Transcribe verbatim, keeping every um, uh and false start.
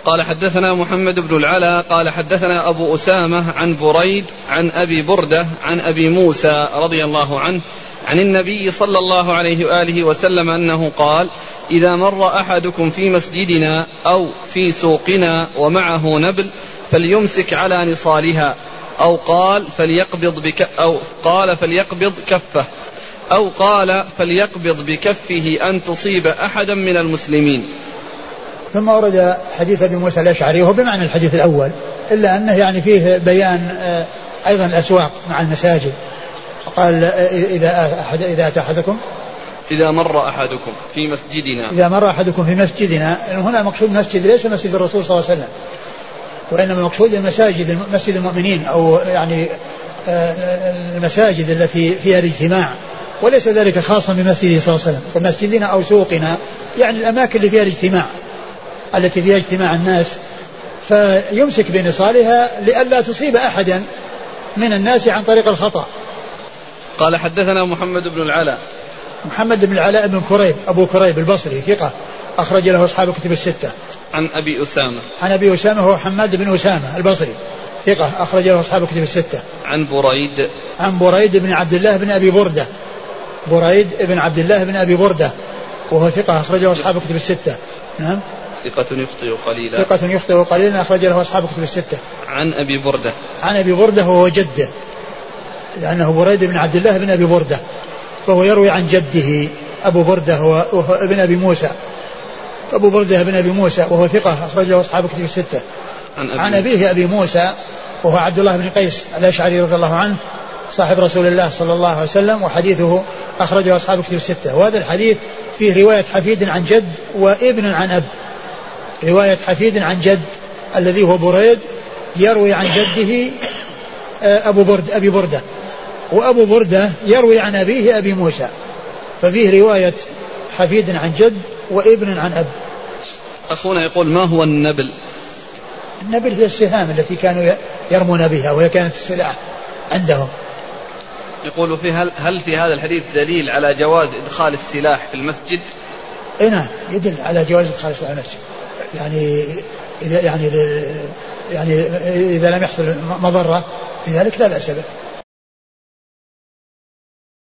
قال حدثنا محمد بن العلا قال حدثنا أبو أسامة عن بريد عن أبي بردة عن أبي موسى رضي الله عنه عن النبي صلى الله عليه وآله وسلم أنه قال: إذا مر أحدكم في مسجدنا أو في سوقنا ومعه نبل فليمسك على نصالها، أو قال فليقبض بك أو قال فليقبض كفه، أو قال فليقبض بكفه أن تصيب أحدا من المسلمين. ثم ورد حديث أبي موسى الأشعري وهو بمعنى الحديث الأول، إلا أنه يعني فيه بيان أيضا الأسواق مع المساجد. قال: إذا أحد إذا أتى أحدكم إذا مر أحدكم في مسجدنا إذا مر أحدكم في مسجدنا، هنا مقصود مسجد ليس مسجد الرسول صلى الله عليه وسلم، وإنما المقصود المساجد مسجد المؤمنين، أو يعني المساجد التي فيها الاجتماع، وليس ذلك خاصا بمسجده صلى الله عليه وسلم. ومسجدنا أو سوقنا يعني الأماكن اللي فيها الاجتماع التي فيها اجتماع الناس، فيمسك بنصالها لئلا تصيب أحدا من الناس عن طريق الخطأ. قال حدثنا محمد بن العلاء محمد بن العلاء بن كريب أبو كريب البصري ثقة أخرج له أصحاب الكتب الستة. عن أبي أسامة عن أبي أسامة هو حماد بن أسامة البصري ثقة أخرج له أصحاب الكتب الستة. عن بريد عن بريد بن عبد الله بن أبي بردة بريد بن عبد الله بن أبي بردة وهو ثقة أخرج له أصحاب الكتب الستة. نعم ثقة يخطئ قليلا ثقة يخطئ قليلا أخرج له أصحاب الكتب الستة. عن أبي بردة عن أبي بردة وهو جده، لأنه بريد بن عبد الله بن أبي بردة، فهو يروي عن جده أبو بردة هو ابن أبي موسى أبو بردة بن أبي موسى وهو ثقة أخرج له أصحاب الكتب الستة. عن, أبي عن أبيه أبي موسى وهو عبد الله بن قيس الأشعري رضي الله عنه صاحب رسول الله صلى الله عليه وسلم، وحديثه أخرجه أصحاب الكتب الستة. وهذا الحديث فيه رواية حفيد عن جد وابن عن أب. رواية حفيد عن جد الذي هو بريد يروي عن جده أبو برد أبي بردة، وأبو بردة يروي عن أبيه أبي موسى، ففيه رواية حفيد عن جد وابن عن أب. أخونا يقول: ما هو النبل؟ النبل هي السهام التي كانوا يرمون بها، وهي كانت السلاح عندهم. يقول: في هل, هل في هذا الحديث دليل على جواز إدخال السلاح في المسجد؟ إيه نعم، يدل على جواز إدخال السلاح في المسجد، يعني إذا يعني يعني إذا لم يحصل مضرة بذلك لا بأس به.